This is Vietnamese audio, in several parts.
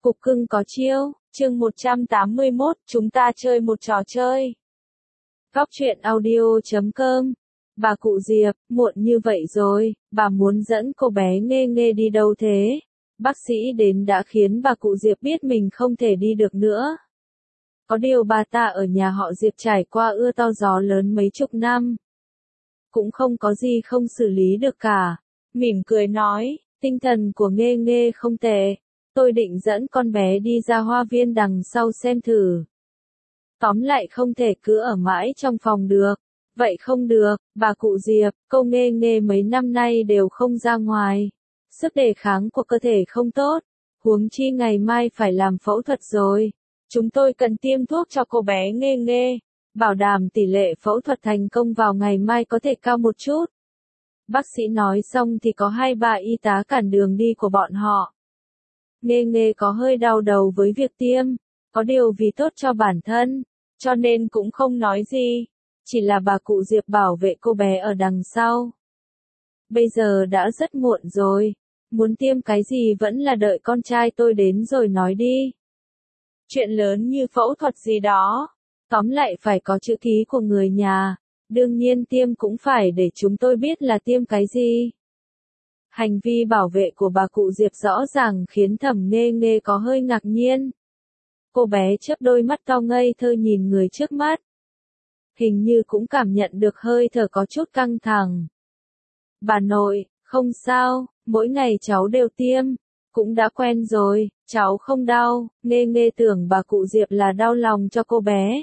Cục cưng có chiêu, chương 181, chúng ta chơi một trò chơi. Góc truyện audio.com. Bà cụ Diệp, muộn như vậy rồi, bà muốn dẫn cô bé Nghê Nghê đi đâu thế? Bác sĩ đến đã khiến bà cụ Diệp biết mình không thể đi được nữa. Có điều bà ta ở nhà họ Diệp trải qua ưa to gió lớn mấy chục năm. Cũng không có gì không xử lý được cả. Mỉm cười nói, tinh thần của Nghê Nghê không tệ. Tôi định dẫn con bé đi ra hoa viên đằng sau xem thử. Tóm lại không thể cứ ở mãi trong phòng được. Vậy không được, bà cụ Diệp, cô Nghê Nghê mấy năm nay đều không ra ngoài. Sức đề kháng của cơ thể không tốt. Huống chi ngày mai phải làm phẫu thuật rồi. Chúng tôi cần tiêm thuốc cho cô bé Nghê Nghê. Bảo đảm tỷ lệ phẫu thuật thành công vào ngày mai có thể cao một chút. Bác sĩ nói xong thì có 2-3 y tá cản đường đi của bọn họ. Nghê Nghê có hơi đau đầu với việc tiêm, có điều vì tốt cho bản thân, cho nên cũng không nói gì. Chỉ là bà cụ Diệp bảo vệ cô bé ở đằng sau. Bây giờ đã rất muộn rồi, muốn tiêm cái gì vẫn là đợi con trai tôi đến rồi nói đi. Chuyện lớn như phẫu thuật gì đó, tóm lại phải có chữ ký của người nhà, đương nhiên tiêm cũng phải để chúng tôi biết là tiêm cái gì. Hành vi bảo vệ của bà cụ Diệp rõ ràng khiến Thẩm Nghê Nghê có hơi ngạc nhiên. Cô bé chớp đôi mắt to ngây thơ nhìn người trước mắt. Hình như cũng cảm nhận được hơi thở có chút căng thẳng. Bà nội, không sao, mỗi ngày cháu đều tiêm, cũng đã quen rồi, cháu không đau. Nghê Nghê tưởng bà cụ Diệp là đau lòng cho cô bé.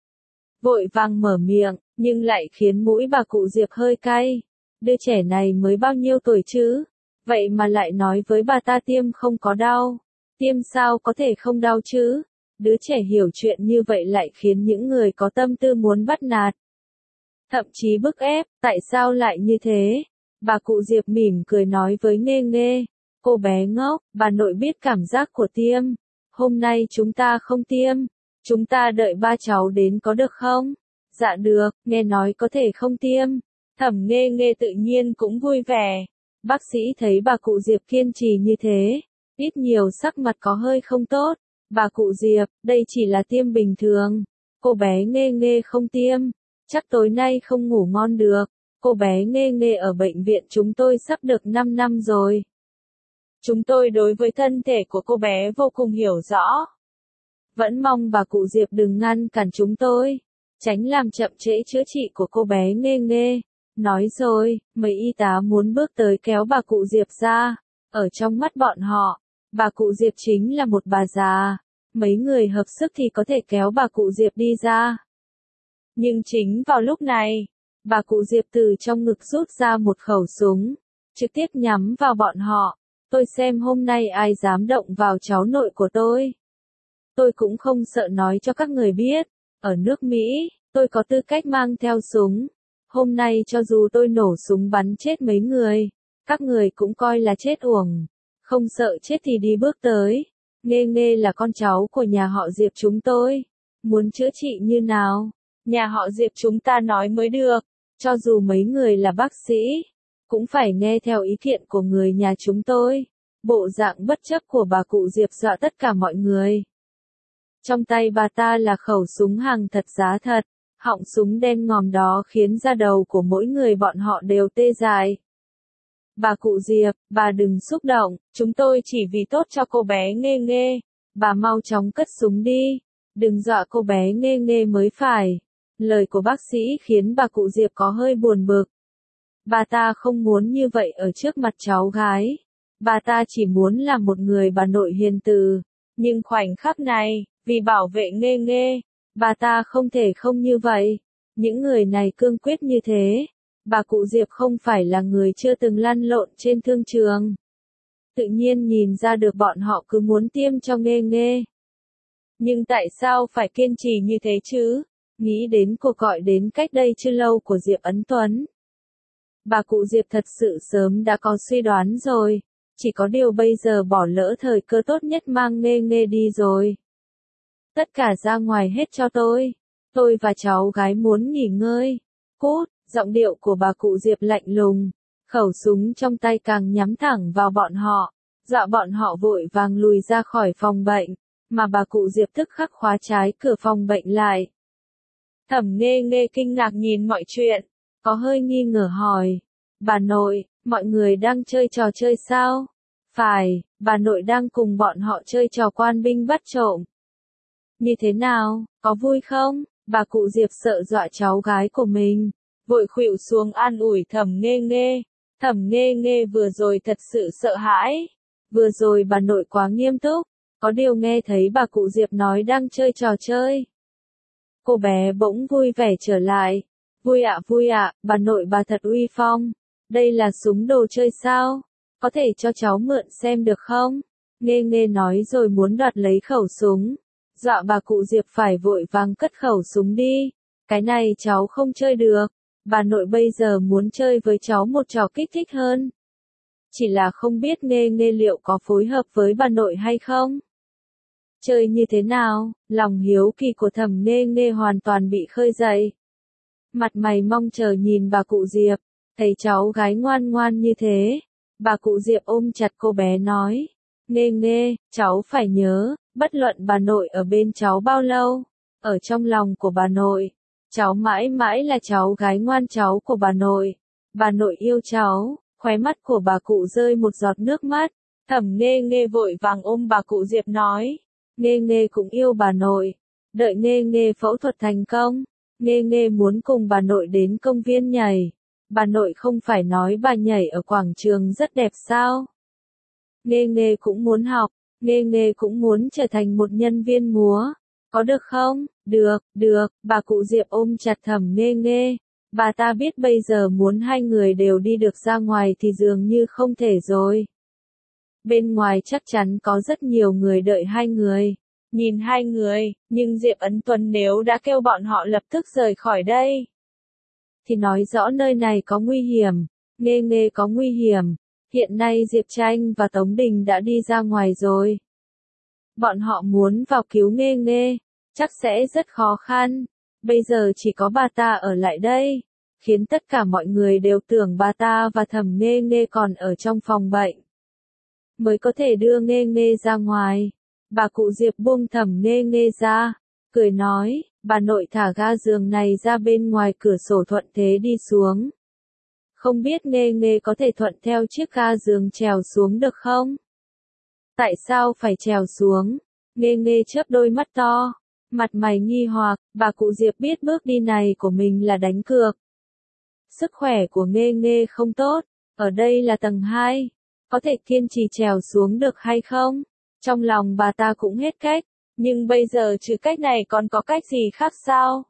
Vội vàng mở miệng, nhưng lại khiến mũi bà cụ Diệp hơi cay. Đứa trẻ này mới bao nhiêu tuổi chứ? Vậy mà lại nói với bà ta tiêm không có đau. Tiêm sao có thể không đau chứ? Đứa trẻ hiểu chuyện như vậy lại khiến những người có tâm tư muốn bắt nạt. Thậm chí bức ép, tại sao lại như thế? Bà cụ Diệp mỉm cười nói với Nghê Nghê. Cô bé ngốc, bà nội biết cảm giác của tiêm. Hôm nay chúng ta không tiêm. Chúng ta đợi ba cháu đến có được không? Dạ được, nghe nói có thể không tiêm. Thẩm Nghê Nghê tự nhiên cũng vui vẻ. Bác sĩ thấy bà cụ Diệp kiên trì như thế, ít nhiều sắc mặt có hơi không tốt. Bà cụ Diệp, đây chỉ là tiêm bình thường. Cô bé Nghê Nghê không tiêm, chắc tối nay không ngủ ngon được. Cô bé Nghê Nghê ở bệnh viện chúng tôi sắp được 5 năm rồi. Chúng tôi đối với thân thể của cô bé vô cùng hiểu rõ. Vẫn mong bà cụ Diệp đừng ngăn cản chúng tôi, tránh làm chậm trễ chữa trị của cô bé Nghê Nghê. Nói rồi, mấy y tá muốn bước tới kéo bà cụ Diệp ra. Ở trong mắt bọn họ, bà cụ Diệp chính là một bà già. Mấy người hợp sức thì có thể kéo bà cụ Diệp đi ra. Nhưng chính vào lúc này, bà cụ Diệp từ trong ngực rút ra một khẩu súng, trực tiếp nhắm vào bọn họ. Tôi xem hôm nay ai dám động vào cháu nội của tôi. Tôi cũng không sợ nói cho các người biết, ở nước Mỹ, tôi có tư cách mang theo súng. Hôm nay cho dù tôi nổ súng bắn chết mấy người, các người cũng coi là chết uổng. Không sợ chết thì đi bước tới. Nghê Nghê là con cháu của nhà họ Diệp chúng tôi. Muốn chữa trị như nào? Nhà họ Diệp chúng ta nói mới được. Cho dù mấy người là bác sĩ, cũng phải nghe theo ý kiến của người nhà chúng tôi. Bộ dạng bất chấp của bà cụ Diệp dọa tất cả mọi người. Trong tay bà ta là khẩu súng hàng thật giá thật. Họng súng đen ngòm đó khiến da đầu của mỗi người bọn họ đều tê dại. Bà cụ Diệp, bà đừng xúc động, chúng tôi chỉ vì tốt cho cô bé Nghê Nghê. Bà mau chóng cất súng đi, đừng dọa cô bé Nghê Nghê mới phải. Lời của bác sĩ khiến bà cụ Diệp có hơi buồn bực. Bà ta không muốn như vậy ở trước mặt cháu gái. Bà ta chỉ muốn là một người bà nội hiền từ. Nhưng khoảnh khắc này, vì bảo vệ Nghê Nghê, bà ta không thể không như vậy. Những người này cương quyết như thế. Bà cụ Diệp không phải là người chưa từng lăn lộn trên thương trường. Tự nhiên nhìn ra được bọn họ cứ muốn tiêm cho Nghê Nghê. Nhưng tại sao phải kiên trì như thế chứ? Nghĩ đến cuộc gọi đến cách đây chưa lâu của Diệp Ấn Tuấn. Bà cụ Diệp thật sự sớm đã có suy đoán rồi. Chỉ có điều bây giờ bỏ lỡ thời cơ tốt nhất mang Nghê Nghê đi rồi. Tất cả ra ngoài hết cho tôi. Tôi và cháu gái muốn nghỉ ngơi. Cút, giọng điệu của bà cụ Diệp lạnh lùng. Khẩu súng trong tay càng nhắm thẳng vào bọn họ. dọa bọn họ vội vàng lùi ra khỏi phòng bệnh, mà bà cụ Diệp tức khắc khóa trái cửa phòng bệnh lại. Thẩm Nghê Nghê kinh ngạc nhìn mọi chuyện, có hơi nghi ngờ hỏi, bà nội, mọi người đang chơi trò chơi sao? Phải, bà nội đang cùng bọn họ chơi trò quan binh bắt trộm. Như thế nào, có vui không? Bà cụ Diệp sợ dọa cháu gái của mình, vội khuỵu xuống an ủi Thẩm Nghê Nghê. Thẩm Nghê Nghê vừa rồi thật sự sợ hãi. Vừa rồi bà nội quá nghiêm túc, có điều nghe thấy bà cụ Diệp nói đang chơi trò chơi. Cô bé bỗng vui vẻ trở lại. Vui ạ, bà nội bà thật uy phong. Đây là súng đồ chơi sao? Có thể cho cháu mượn xem được không? Nghê Nghê nói rồi muốn đoạt lấy khẩu súng. Dọa bà cụ Diệp phải vội vàng cất khẩu súng đi. Cái này cháu không chơi được. Bà nội bây giờ muốn chơi với cháu một trò kích thích hơn. Chỉ là không biết Nghê Nghê liệu có phối hợp với bà nội hay không? Chơi như thế nào? Lòng hiếu kỳ của Thẩm Nghê Nghê hoàn toàn bị khơi dậy. Mặt mày mong chờ nhìn bà cụ Diệp, thấy cháu gái ngoan ngoan như thế. Bà cụ Diệp ôm chặt cô bé nói, Nghê Nghê, cháu phải nhớ, bất luận bà nội ở bên cháu bao lâu, ở trong lòng của bà nội, cháu mãi mãi là cháu gái ngoan cháu của bà nội yêu cháu. Khóe mắt của bà cụ rơi một giọt nước mắt, Thẩm Nghê Nghê vội vàng ôm bà cụ Diệp nói, Nghê Nghê cũng yêu bà nội, đợi Nghê Nghê phẫu thuật thành công, Nghê Nghê muốn cùng bà nội đến công viên nhảy, bà nội không phải nói bà nhảy ở quảng trường rất đẹp sao? Nghê Nghê cũng muốn học, Nghê Nghê cũng muốn trở thành một nhân viên múa, có được không? Được, bà cụ Diệp ôm chặt Thẩm Nghê Nghê. Bà ta biết bây giờ muốn hai người đều đi được ra ngoài thì dường như không thể rồi. Bên ngoài chắc chắn có rất nhiều người đợi hai người. Nhìn hai người, nhưng Diệp Ấn Tuấn nếu đã kêu bọn họ lập tức rời khỏi đây, thì nói rõ nơi này có nguy hiểm. Nghê Nghê có nguy hiểm. Hiện nay Diệp Tranh và Tống Đình đã đi ra ngoài rồi. Bọn họ muốn vào cứu Nghê Nghê, chắc sẽ rất khó khăn. Bây giờ chỉ có bà ta ở lại đây, khiến tất cả mọi người đều tưởng bà ta và Thẩm Nghê Nghê còn ở trong phòng bệnh, mới có thể đưa Nghê Nghê ra ngoài. Bà cụ Diệp buông Thẩm Nghê Nghê ra, cười nói, bà nội thả ga giường này ra bên ngoài cửa sổ thuận thế đi xuống. Không biết Nghê Nghê có thể thuận theo chiếc ga giường trèo xuống được không? Tại sao phải trèo xuống? Nghê Nghê chớp đôi mắt to, mặt mày nghi hoặc. Bà cụ Diệp biết bước đi này của mình là đánh cược. Sức khỏe của Nghê Nghê không tốt, ở đây là tầng 2, có thể kiên trì trèo xuống được hay không? Trong lòng bà ta cũng hết cách, nhưng bây giờ trừ cách này còn có cách gì khác sao?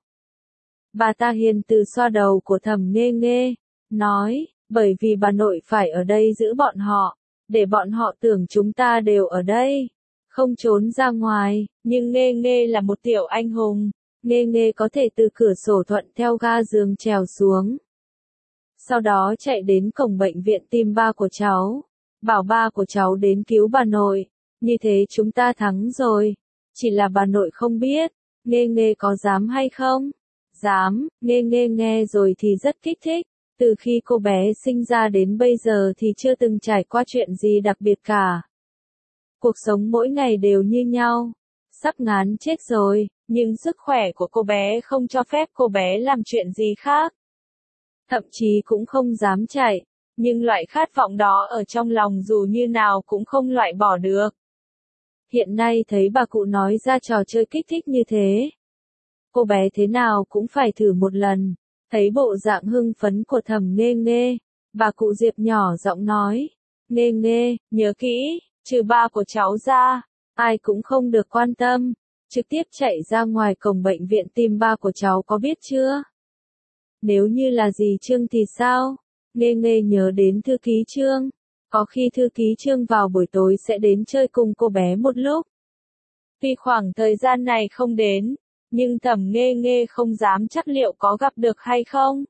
Bà ta hiền từ xoa đầu của Thẩm Nghê Nghê, nói, bởi vì bà nội phải ở đây giữ bọn họ, để bọn họ tưởng chúng ta đều ở đây, không trốn ra ngoài, nhưng Nghê Nghê là một tiểu anh hùng, Nghê Nghê có thể từ cửa sổ thuận theo ga giường trèo xuống. Sau đó chạy đến cổng bệnh viện tìm ba của cháu, bảo ba của cháu đến cứu bà nội, như thế chúng ta thắng rồi, chỉ là bà nội không biết, Nghê Nghê có dám hay không? Dám. Nghê Nghê nghe rồi thì rất kích thích, từ khi cô bé sinh ra đến bây giờ thì chưa từng trải qua chuyện gì đặc biệt cả. Cuộc sống mỗi ngày đều như nhau, sắp ngán chết rồi, nhưng sức khỏe của cô bé không cho phép cô bé làm chuyện gì khác. Thậm chí cũng không dám chạy, nhưng loại khát vọng đó ở trong lòng dù như nào cũng không loại bỏ được. Hiện nay thấy bà cụ nói ra trò chơi kích thích như thế, cô bé thế nào cũng phải thử một lần. Thấy bộ dạng hưng phấn của Thẩm Nghê Nghê, bà cụ Diệp nhỏ giọng nói, Nghê Nghê, nhớ kỹ, trừ ba của cháu ra, ai cũng không được quan tâm, trực tiếp chạy ra ngoài cổng bệnh viện tìm ba của cháu có biết chưa? Nếu như là dì Trương thì sao? Nghê Nghê nhớ đến thư ký Trương, có khi thư ký Trương vào buổi tối sẽ đến chơi cùng cô bé một lúc. Vì khoảng thời gian này không đến, nhưng Thẩm Nghê Nghê không dám chắc liệu có gặp được hay không.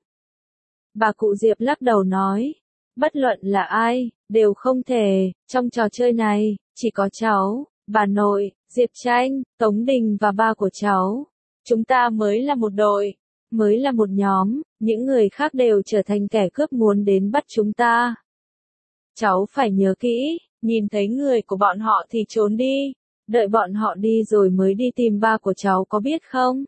Bà cụ Diệp lắc đầu nói, bất luận là ai, đều không thể, trong trò chơi này, chỉ có cháu, bà nội, Diệp Tranh, Tống Đình và ba của cháu. Chúng ta mới là một đội, mới là một nhóm, những người khác đều trở thành kẻ cướp muốn đến bắt chúng ta. Cháu phải nhớ kỹ, nhìn thấy người của bọn họ thì trốn đi, đợi bọn họ đi rồi mới đi tìm ba của cháu có biết không?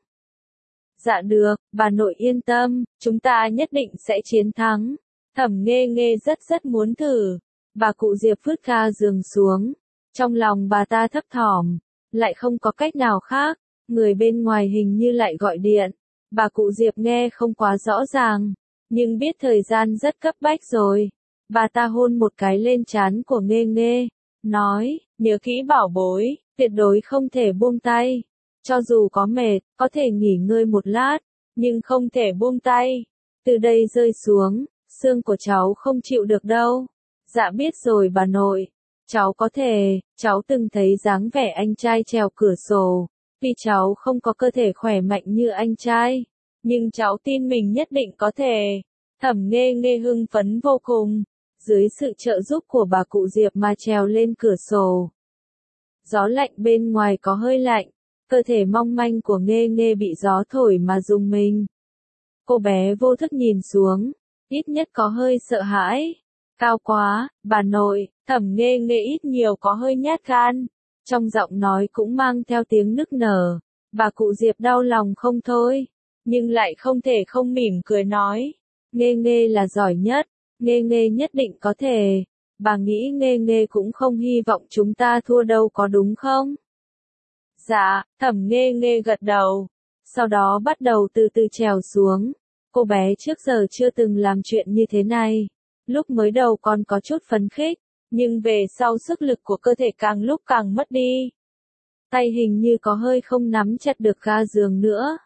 Dạ được, bà nội yên tâm, chúng ta nhất định sẽ chiến thắng. Thẩm Nghê Nghê rất muốn thử. Bà cụ Diệp vứt ga giường xuống. Trong lòng bà ta thấp thỏm, lại không có cách nào khác, người bên ngoài hình như lại gọi điện. Bà cụ Diệp nghe không quá rõ ràng, nhưng biết thời gian rất cấp bách rồi. Bà ta hôn một cái lên trán của Nghê Nghê, nói, nhớ kỹ bảo bối, tuyệt đối không thể buông tay. Cho dù có mệt, có thể nghỉ ngơi một lát, nhưng không thể buông tay. Từ đây rơi xuống, xương của cháu không chịu được đâu. Dạ biết rồi bà nội. Cháu có thể, cháu từng thấy dáng vẻ anh trai trèo cửa sổ. Tuy cháu không có cơ thể khỏe mạnh như anh trai, nhưng cháu tin mình nhất định có thể. Thẩm Nghê Nghê hưng phấn vô cùng, dưới sự trợ giúp của bà cụ Diệp mà trèo lên cửa sổ. Gió lạnh bên ngoài có hơi lạnh, cơ thể mong manh của Nghê Nghê bị gió thổi mà rùng mình. Cô bé vô thức nhìn xuống, ít nhất có hơi sợ hãi. Cao quá, bà nội, Thẩm Nghê Nghê ít nhiều có hơi nhát gan. Trong giọng nói cũng mang theo tiếng nức nở. Bà cụ Diệp đau lòng không thôi, nhưng lại không thể không mỉm cười nói. Nghê Nghê là giỏi nhất, Nghê Nghê nhất định có thể. Bà nghĩ Nghê Nghê cũng không hy vọng chúng ta thua đâu có đúng không? Dạ, Thẩm Nghê Nghê gật đầu. Sau đó bắt đầu từ từ trèo xuống. Cô bé trước giờ chưa từng làm chuyện như thế này. Lúc mới đầu còn có chút phấn khích, nhưng về sau sức lực của cơ thể càng lúc càng mất đi. Tay hình như có hơi không nắm chặt được ga giường nữa.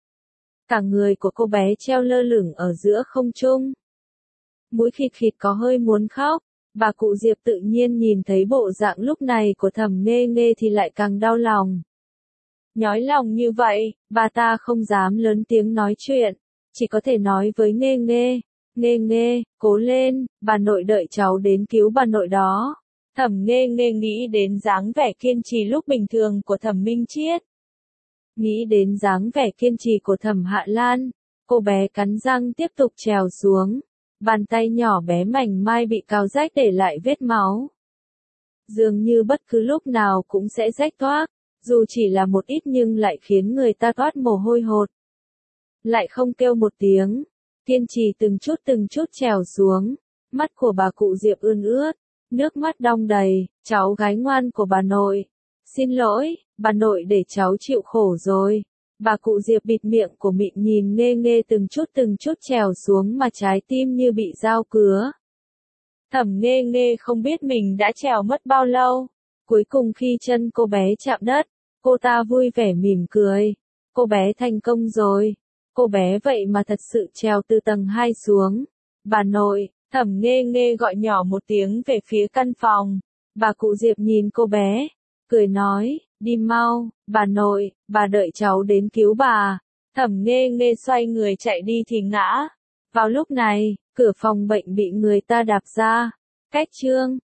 Cả người của cô bé treo lơ lửng ở giữa không trung. Mũi khịt khịt có hơi muốn khóc. Bà cụ Diệp tự nhiên nhìn thấy bộ dạng lúc này của Thẩm Nghê Nghê thì lại càng đau lòng. Nhói lòng như vậy, bà ta không dám lớn tiếng nói chuyện, chỉ có thể nói với Nghê Nghê. Nghê Nghê, cố lên, bà nội đợi cháu đến cứu bà nội đó. Thẩm Nghê Nghê nghĩ đến dáng vẻ kiên trì lúc bình thường của Thẩm Minh Chiết. Nghĩ đến dáng vẻ kiên trì của Thẩm Hạ Lan, cô bé cắn răng tiếp tục trèo xuống. Bàn tay nhỏ bé mảnh mai bị cào rách để lại vết máu. Dường như bất cứ lúc nào cũng sẽ rách toác, dù chỉ là một ít nhưng lại khiến người ta toát mồ hôi hột. Lại không kêu một tiếng, kiên trì từng chút trèo xuống, mắt của bà cụ Diệp ươn ướt, nước mắt đong đầy, cháu gái ngoan của bà nội. Xin lỗi, bà nội để cháu chịu khổ rồi. Bà cụ Diệp bịt miệng của Mịn nhìn Nghê Nghê từng chút trèo xuống mà trái tim như bị dao cứa. Thẩm Nghê Nghê không biết mình đã trèo mất bao lâu. Cuối cùng khi chân cô bé chạm đất, cô ta vui vẻ mỉm cười. Cô bé thành công rồi. Cô bé vậy mà thật sự trèo từ tầng 2 xuống. Bà nội, Thẩm Nghê Nghê gọi nhỏ một tiếng về phía căn phòng. Bà cụ Diệp nhìn cô bé, cười nói, đi mau, bà nội, bà đợi cháu đến cứu bà. Thẩm Nghê Nghê xoay người chạy đi thì ngã. Vào lúc này, cửa phòng bệnh bị người ta đạp ra. Cách chương